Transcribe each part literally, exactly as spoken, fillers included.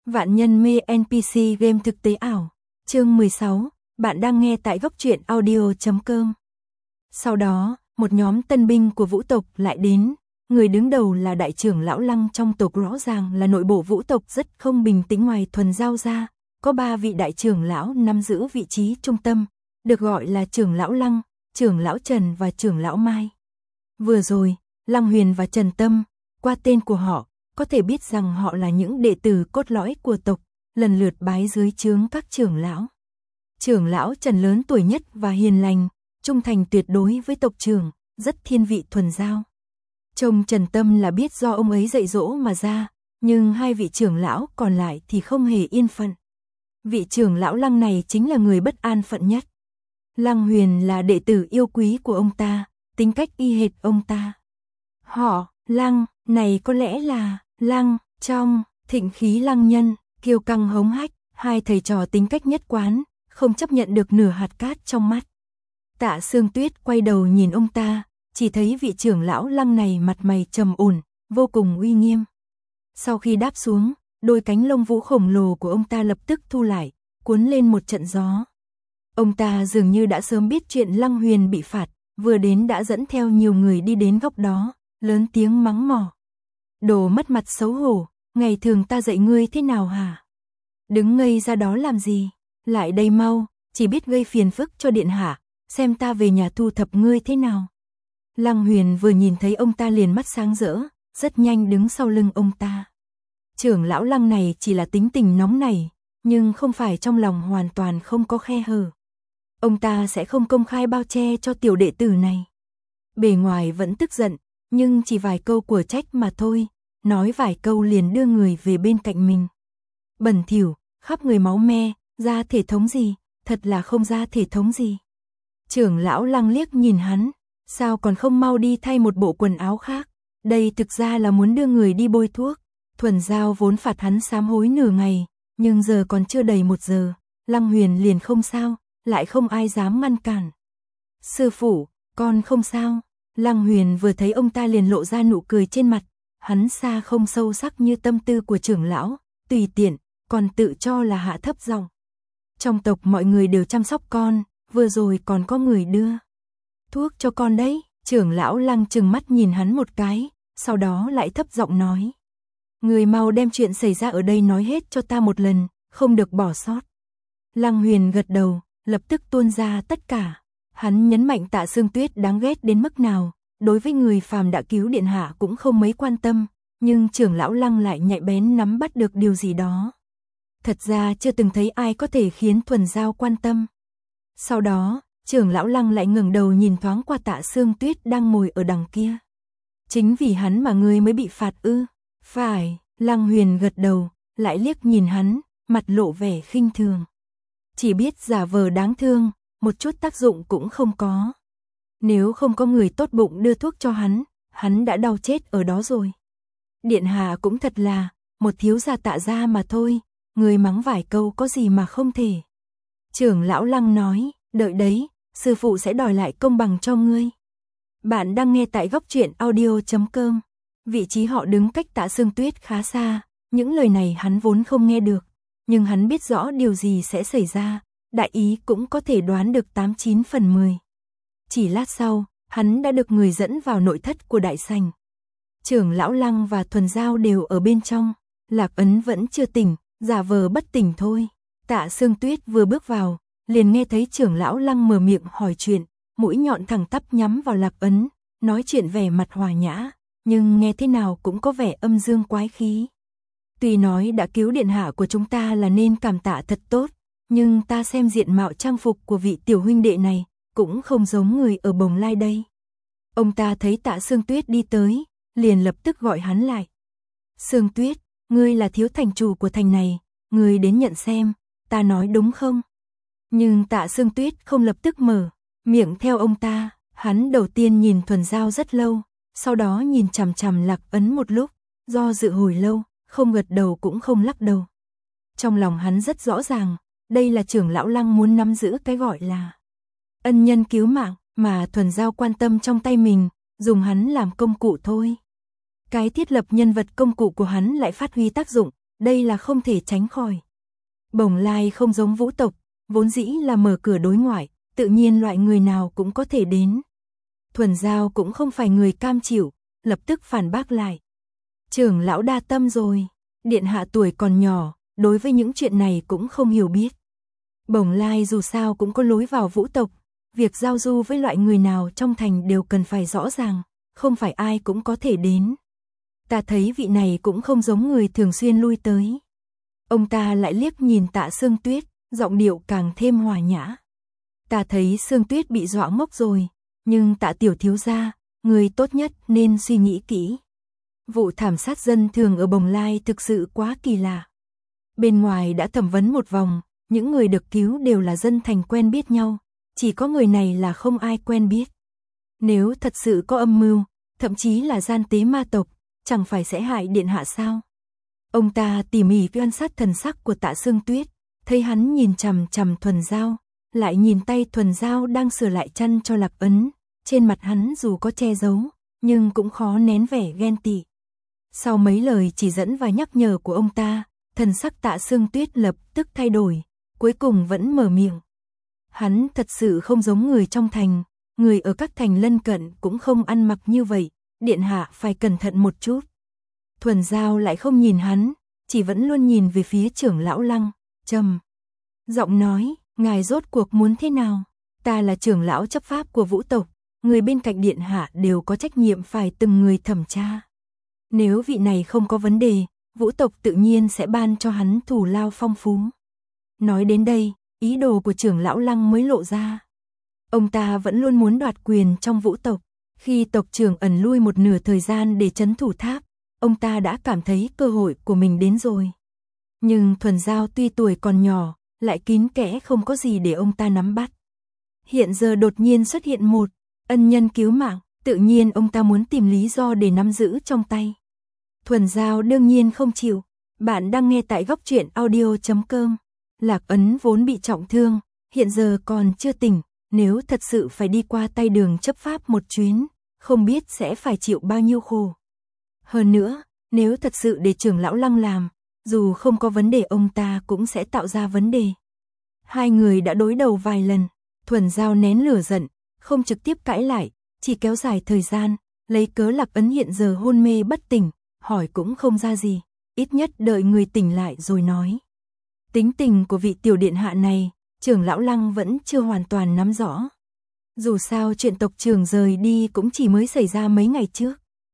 Vạn nhân mê en pê xê game thực tế ảo. Chương mười sáu, bạn đang nghe tại góc truyện audio chấm com. Sau đó, một nhóm tân binh của vũ tộc lại đến, người đứng đầu là đại trưởng lão Lăng trong tộc, rõ ràng là nội bộ vũ tộc rất không bình tĩnh. Ngoài Thuần Giao ra, có ba vị đại trưởng lão nắm giữ vị trí trung tâm, được gọi là trưởng lão Lăng, trưởng lão Trần và trưởng lão Mai. Vừa rồi, Lăng Huyền và Trần Tâm, qua tên của họ, có thể biết rằng họ là những đệ tử cốt lõi của tộc, lần lượt bái dưới trướng các trưởng lão. Trưởng lão Trần lớn tuổi nhất và hiền lành, trung thành tuyệt đối với tộc trưởng, rất thiên vị Thuần Giao. Trông Trần Tâm là biết do ông ấy dạy dỗ mà ra, nhưng hai vị trưởng lão còn lại thì không hề yên phận. Vị trưởng lão Lăng này chính là người bất an phận nhất. Lăng Huyền là đệ tử yêu quý của ông ta, tính cách y hệt ông ta. Họ, Lăng, này có lẽ là Lăng, trong Thịnh Khí Lăng Nhân, kiêu căng hống hách, hai thầy trò tính cách nhất quán, không chấp nhận được nửa hạt cát trong mắt. Tạ Sương Tuyết quay đầu nhìn ông ta, chỉ thấy vị trưởng lão Lăng này mặt mày trầm ổn, vô cùng uy nghiêm. Sau khi đáp xuống, đôi cánh lông vũ khổng lồ của ông ta lập tức thu lại, cuốn lên một trận gió. Ông ta dường như đã sớm biết chuyện Lăng Huyền bị phạt, vừa đến đã dẫn theo nhiều người đi đến góc đó, lớn tiếng mắng mỏ. Đồ mất mặt xấu hổ, ngày thường ta dạy ngươi thế nào hả? Đứng ngây ra đó làm gì? Lại đây mau, chỉ biết gây phiền phức cho điện hạ, xem ta về nhà thu thập ngươi thế nào. Lăng Huyền vừa nhìn thấy ông ta liền mắt sáng rỡ, rất nhanh đứng sau lưng ông ta. Trưởng lão Lăng này chỉ là tính tình nóng nảy, nhưng không phải trong lòng hoàn toàn không có khe hở. Ông ta sẽ không công khai bao che cho tiểu đệ tử này. Bề ngoài vẫn tức giận, nhưng chỉ vài câu của trách mà thôi, nói vài câu liền đưa người về bên cạnh mình. Bẩn thỉu, khắp người máu me, ra thể thống gì, thật là không ra thể thống gì. Trưởng lão Lăng liếc nhìn hắn, sao còn không mau đi thay một bộ quần áo khác, đây thực ra là muốn đưa người đi bôi thuốc. Thuần Giao vốn phạt hắn sám hối nửa ngày, nhưng giờ còn chưa đầy một giờ, Lăng Huyền liền không sao, lại không ai dám ngăn cản. Sư phụ, con không sao. Lăng Huyền vừa thấy ông ta liền lộ ra nụ cười trên mặt, hắn xa không sâu sắc như tâm tư của trưởng lão, tùy tiện, còn tự cho là hạ thấp giọng. Trong tộc mọi người đều chăm sóc con, vừa rồi còn có người đưa thuốc cho con đấy. Trưởng lão Lăng trừng mắt nhìn hắn một cái, sau đó lại thấp giọng nói. Người mau đem chuyện xảy ra ở đây nói hết cho ta một lần, không được bỏ sót. Lăng Huyền gật đầu, lập tức tuôn ra tất cả. Hắn nhấn mạnh Tạ Sương Tuyết đáng ghét đến mức nào, đối với người phàm đã cứu điện hạ cũng không mấy quan tâm, nhưng trưởng lão Lăng lại nhạy bén nắm bắt được điều gì đó. Thật ra chưa từng thấy ai có thể khiến Thuần Giao quan tâm. Sau đó, trưởng lão Lăng lại ngẩng đầu nhìn thoáng qua Tạ Sương Tuyết đang ngồi ở đằng kia. Chính vì hắn mà ngươi mới bị phạt ư? Phải, Lăng Huyền gật đầu, lại liếc nhìn hắn, mặt lộ vẻ khinh thường. Chỉ biết giả vờ đáng thương, một chút tác dụng cũng không có. Nếu không có người tốt bụng đưa thuốc cho hắn, hắn đã đau chết ở đó rồi. Điện hạ cũng thật là, một thiếu gia Tạ gia mà thôi, người mắng vài câu có gì mà không thể. Trưởng lão Lăng nói, đợi đấy, sư phụ sẽ đòi lại công bằng cho ngươi. Bạn đang nghe tại góc truyện audio chấm com. Vị trí họ đứng cách Tạ Sương Tuyết khá xa, những lời này hắn vốn không nghe được, nhưng hắn biết rõ điều gì sẽ xảy ra, đại ý cũng có thể đoán được tám chín phần mười. Chỉ lát sau, hắn đã được người dẫn vào nội thất của đại sảnh. Trưởng lão Lăng và Thuần Giao đều ở bên trong, Lạc Ấn vẫn chưa tỉnh, giả vờ bất tỉnh thôi. Tạ Sương Tuyết vừa bước vào, liền nghe thấy trưởng lão Lăng mở miệng hỏi chuyện, mũi nhọn thẳng tắp nhắm vào Lạc Ấn, nói chuyện vẻ mặt hòa nhã, nhưng nghe thế nào cũng có vẻ âm dương quái khí. Tuy nói đã cứu điện hạ của chúng ta là nên cảm tạ thật tốt, nhưng ta xem diện mạo trang phục của vị tiểu huynh đệ này, cũng không giống người ở Bồng Lai đây. Ông ta thấy Tạ Sương Tuyết đi tới, liền lập tức gọi hắn lại. Sương Tuyết, ngươi là thiếu thành chủ của thành này, ngươi đến nhận xem, ta nói đúng không? Nhưng Tạ Sương Tuyết không lập tức mở miệng theo ông ta, hắn đầu tiên nhìn Thuần Giao rất lâu, sau đó nhìn chằm chằm Lạc Ấn một lúc, do dự hồi lâu, không gật đầu cũng không lắc đầu. Trong lòng hắn rất rõ ràng, đây là trưởng lão Lăng muốn nắm giữ cái gọi là ân nhân cứu mạng, mà Thuần Giao quan tâm trong tay mình, dùng hắn làm công cụ thôi. Cái thiết lập nhân vật công cụ của hắn lại phát huy tác dụng, đây là không thể tránh khỏi. Bồng Lai không giống Vũ tộc, vốn dĩ là mở cửa đối ngoại, tự nhiên loại người nào cũng có thể đến. Thuần Giao cũng không phải người cam chịu, lập tức phản bác lại. Trưởng lão đa tâm rồi, điện hạ tuổi còn nhỏ, đối với những chuyện này cũng không hiểu biết. Bồng Lai dù sao cũng có lối vào Vũ tộc, việc giao du với loại người nào trong thành đều cần phải rõ ràng, không phải ai cũng có thể đến. Ta thấy vị này cũng không giống người thường xuyên lui tới. Ông ta lại liếc nhìn Tạ Sương Tuyết, giọng điệu càng thêm hòa nhã. Ta thấy Sương Tuyết bị dọa ngốc rồi, nhưng Tạ tiểu thiếu gia, người tốt nhất nên suy nghĩ kỹ. Vụ thảm sát dân thường ở Bồng Lai thực sự quá kỳ lạ. Bên ngoài đã thẩm vấn một vòng, những người được cứu đều là dân thành quen biết nhau, chỉ có người này là không ai quen biết. Nếu thật sự có âm mưu, thậm chí là gian tế ma tộc, chẳng phải sẽ hại điện hạ sao? Ông ta tỉ mỉ quan sát thần sắc của Tạ Sương Tuyết, thấy hắn nhìn chằm chằm Thuần Giao, lại nhìn tay Thuần Giao đang sửa lại chăn cho Lạc Ấn, trên mặt hắn dù có che giấu, nhưng cũng khó nén vẻ ghen tị. Sau mấy lời chỉ dẫn và nhắc nhở của ông ta, thần sắc Tạ Sương Tuyết lập tức thay đổi, cuối cùng vẫn mở miệng. Hắn thật sự không giống người trong thành, người ở các thành lân cận cũng không ăn mặc như vậy, điện hạ phải cẩn thận một chút. Thuần Giao lại không nhìn hắn, chỉ vẫn luôn nhìn về phía trưởng lão Lăng, trầm giọng nói, ngài rốt cuộc muốn thế nào? Ta là trưởng lão chấp pháp của Vũ tộc, người bên cạnh điện hạ đều có trách nhiệm phải từng người thẩm tra. Nếu vị này không có vấn đề, Vũ tộc tự nhiên sẽ ban cho hắn thù lao phong phú. Nói đến đây, ý đồ của trưởng lão Lăng mới lộ ra. Ông ta vẫn luôn muốn đoạt quyền trong Vũ tộc. Khi tộc trưởng ẩn lui một nửa thời gian để trấn thủ tháp, ông ta đã cảm thấy cơ hội của mình đến rồi. Nhưng Thuần Giao tuy tuổi còn nhỏ, lại kín kẽ không có gì để ông ta nắm bắt. Hiện giờ đột nhiên xuất hiện một ân nhân cứu mạng, tự nhiên ông ta muốn tìm lý do để nắm giữ trong tay. Thuần Giao đương nhiên không chịu. Bạn đang nghe tại góc truyện audio chấm com. Lạc Ấn vốn bị trọng thương, hiện giờ còn chưa tỉnh, nếu thật sự phải đi qua tay Đường chấp pháp một chuyến, không biết sẽ phải chịu bao nhiêu khổ. Hơn nữa, nếu thật sự để trưởng lão Lăng làm, dù không có vấn đề ông ta cũng sẽ tạo ra vấn đề. Hai người đã đối đầu vài lần, Thuần Giao nén lửa giận, không trực tiếp cãi lại, chỉ kéo dài thời gian, lấy cớ Lạc Ấn hiện giờ hôn mê bất tỉnh, hỏi cũng không ra gì, ít nhất đợi người tỉnh lại rồi nói. Tính tình của vị tiểu điện hạ này, trưởng lão Lăng vẫn chưa hoàn toàn nắm rõ. Dù sao chuyện tộc trưởng rời đi cũng chỉ mới xảy ra mấy ngày trước.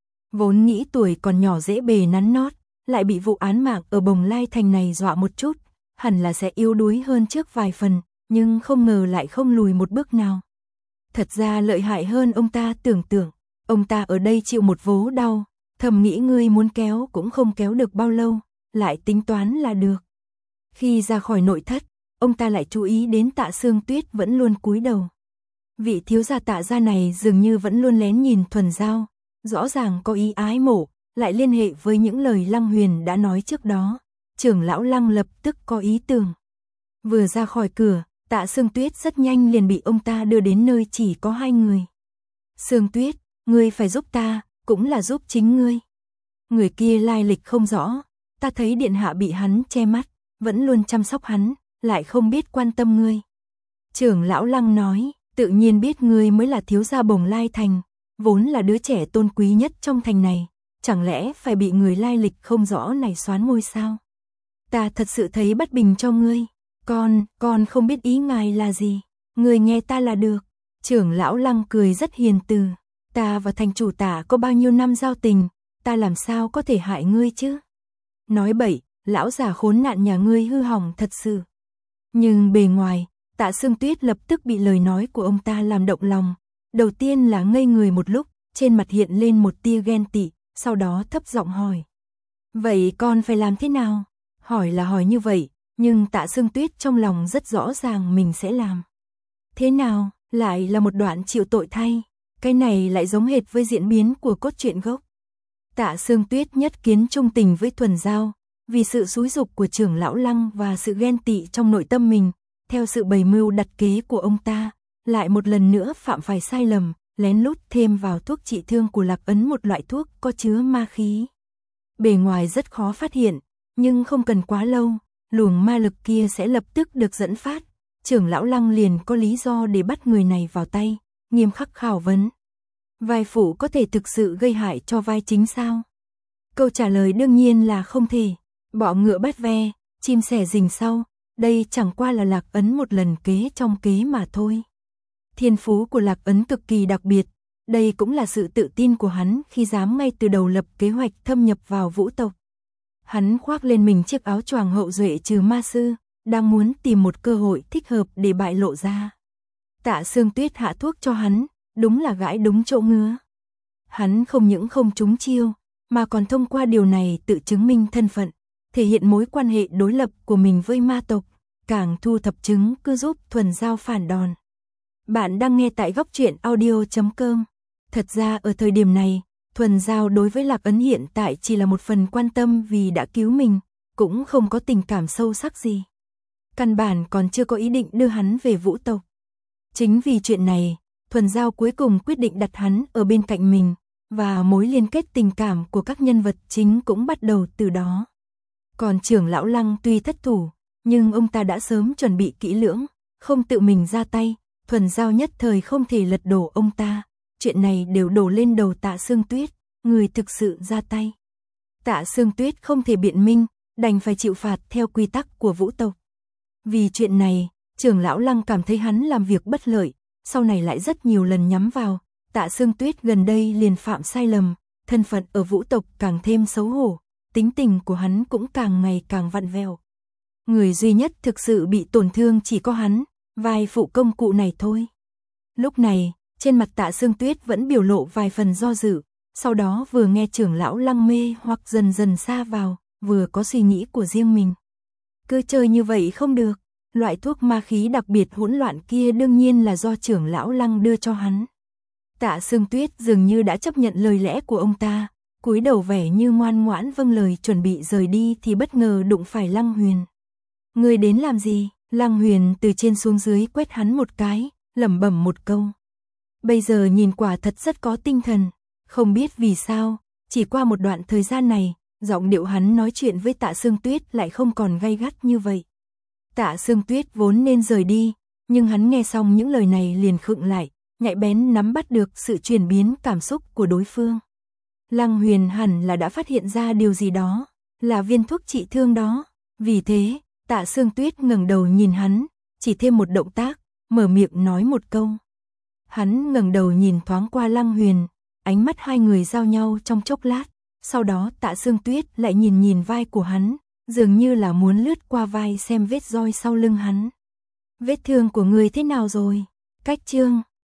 Vốn nghĩ tuổi còn nhỏ dễ bề nắn nót, lại bị vụ án mạng ở Bồng Lai thành này dọa một chút, hẳn là sẽ yếu đuối hơn trước vài phần, nhưng không ngờ lại không lùi một bước nào. Thật ra lợi hại hơn ông ta tưởng tượng, ông ta ở đây chịu một vố đau, thầm nghĩ ngươi muốn kéo cũng không kéo được bao lâu, lại tính toán là được. Khi ra khỏi nội thất, ông ta lại chú ý đến Tạ Sương Tuyết vẫn luôn cúi đầu. Vị thiếu gia Tạ gia này dường như vẫn luôn lén nhìn Thuần Giao, rõ ràng có ý ái mộ, lại liên hệ với những lời Lăng Huyền đã nói trước đó. Trưởng lão Lăng lập tức có ý tưởng. Vừa ra khỏi cửa, Tạ Sương Tuyết rất nhanh liền bị ông ta đưa đến nơi chỉ có hai người. Sương Tuyết, ngươi phải giúp ta, cũng là giúp chính ngươi. Người kia lai lịch không rõ, ta thấy điện hạ bị hắn che mắt, vẫn luôn chăm sóc hắn, lại không biết quan tâm ngươi. Trưởng lão Lăng nói, tự nhiên biết ngươi mới là thiếu gia Bồng Lai thành, vốn là đứa trẻ tôn quý nhất trong thành này, chẳng lẽ phải bị người lai lịch không rõ này xoán ngôi sao? Ta thật sự thấy bất bình cho ngươi, con, con không biết ý ngài là gì, ngươi nghe ta là được. Trưởng lão Lăng cười rất hiền từ, ta và thành chủ Tạ có bao nhiêu năm giao tình, ta làm sao có thể hại ngươi chứ? Nói bậy, lão già khốn nạn nhà ngươi hư hỏng thật sự. Nhưng bề ngoài, Tạ Sương Tuyết lập tức bị lời nói của ông ta làm động lòng. Đầu tiên là ngây người một lúc, trên mặt hiện lên một tia ghen tị, sau đó thấp giọng hỏi. Vậy con phải làm thế nào? Hỏi là hỏi như vậy, nhưng Tạ Sương Tuyết trong lòng rất rõ ràng mình sẽ làm. Thế nào, lại là một đoạn chịu tội thay. Cái này lại giống hệt với diễn biến của cốt truyện gốc. Tạ Sương Tuyết nhất kiến trung tình với Thuần Giao, vì sự xúi dục của trưởng lão Lăng và sự ghen tị trong nội tâm mình, theo sự bày mưu đặt kế của ông ta, lại một lần nữa phạm phải sai lầm, lén lút thêm vào thuốc trị thương của Lạc Ấn một loại thuốc có chứa ma khí. Bề ngoài rất khó phát hiện, nhưng không cần quá lâu, luồng ma lực kia sẽ lập tức được dẫn phát. Trưởng lão Lăng liền có lý do để bắt người này vào tay, nghiêm khắc khảo vấn. Vai phụ có thể thực sự gây hại cho vai chính sao? Câu trả lời đương nhiên là không thể. Bọ ngựa bắt ve, chim sẻ rình sau, đây chẳng qua là Lạc Ấn một lần kế trong kế mà thôi. Thiên phú của Lạc Ấn cực kỳ đặc biệt, đây cũng là sự tự tin của hắn khi dám ngay từ đầu lập kế hoạch thâm nhập vào vũ tộc. Hắn khoác lên mình chiếc áo choàng hậu duệ trừ ma sư, đang muốn tìm một cơ hội thích hợp để bại lộ ra. Tạ Sương Tuyết hạ thuốc cho hắn, đúng là gãi đúng chỗ ngứa. Hắn không những không trúng chiêu, mà còn thông qua điều này tự chứng minh thân phận, thể hiện mối quan hệ đối lập của mình với ma tộc, càng thu thập chứng cứ giúp Thuần Giao phản đòn. Bạn đang nghe tại góc truyện audio chấm com. Thật ra ở thời điểm này, Thuần Giao đối với Lạc Ấn hiện tại chỉ là một phần quan tâm vì đã cứu mình, cũng không có tình cảm sâu sắc gì. Căn bản còn chưa có ý định đưa hắn về vũ tộc. Chính vì chuyện này, Thuần Giao cuối cùng quyết định đặt hắn ở bên cạnh mình, và mối liên kết tình cảm của các nhân vật chính cũng bắt đầu từ đó. Còn trưởng lão Lăng tuy thất thủ, nhưng ông ta đã sớm chuẩn bị kỹ lưỡng, không tự mình ra tay, Thuần Giao nhất thời không thể lật đổ ông ta. Chuyện này đều đổ lên đầu Tạ Sương Tuyết, người thực sự ra tay. Tạ Sương Tuyết không thể biện minh, đành phải chịu phạt theo quy tắc của vũ tộc. Vì chuyện này, trưởng lão Lăng cảm thấy hắn làm việc bất lợi, sau này lại rất nhiều lần nhắm vào. Tạ Sương Tuyết gần đây liền phạm sai lầm, thân phận ở vũ tộc càng thêm xấu hổ, tính tình của hắn cũng càng ngày càng vặn vẹo. Người duy nhất thực sự bị tổn thương chỉ có hắn, vai phụ công cụ này thôi. Lúc này, trên mặt Tạ Sương Tuyết vẫn biểu lộ vài phần do dự, sau đó vừa nghe trưởng lão Lăng mê hoặc dần dần xa vào, vừa có suy nghĩ của riêng mình. Cứ chơi như vậy không được, loại thuốc ma khí đặc biệt hỗn loạn kia đương nhiên là do trưởng lão Lăng đưa cho hắn. Tạ Sương Tuyết dường như đã chấp nhận lời lẽ của ông ta, cúi đầu vẻ như ngoan ngoãn vâng lời chuẩn bị rời đi thì bất ngờ đụng phải Lăng Huyền. Người đến làm gì? Lăng Huyền từ trên xuống dưới quét hắn một cái, lẩm bẩm một câu. Bây giờ nhìn quả thật rất có tinh thần, không biết vì sao, chỉ qua một đoạn thời gian này, giọng điệu hắn nói chuyện với Tạ Sương Tuyết lại không còn gay gắt như vậy. Tạ Sương Tuyết vốn nên rời đi, nhưng hắn nghe xong những lời này liền khựng lại, nhạy bén nắm bắt được sự chuyển biến cảm xúc của đối phương. Lăng Huyền hẳn là đã phát hiện ra điều gì đó, là viên thuốc trị thương đó. Vì thế, Tạ Sương Tuyết ngẩng đầu nhìn hắn, chỉ thêm một động tác, mở miệng nói một câu. Hắn ngẩng đầu nhìn thoáng qua Lăng Huyền, ánh mắt hai người giao nhau trong chốc lát, sau đó Tạ Sương Tuyết lại nhìn nhìn vai của hắn, dường như là muốn lướt qua vai xem vết roi sau lưng hắn. Vết thương của người thế nào rồi? Cách chương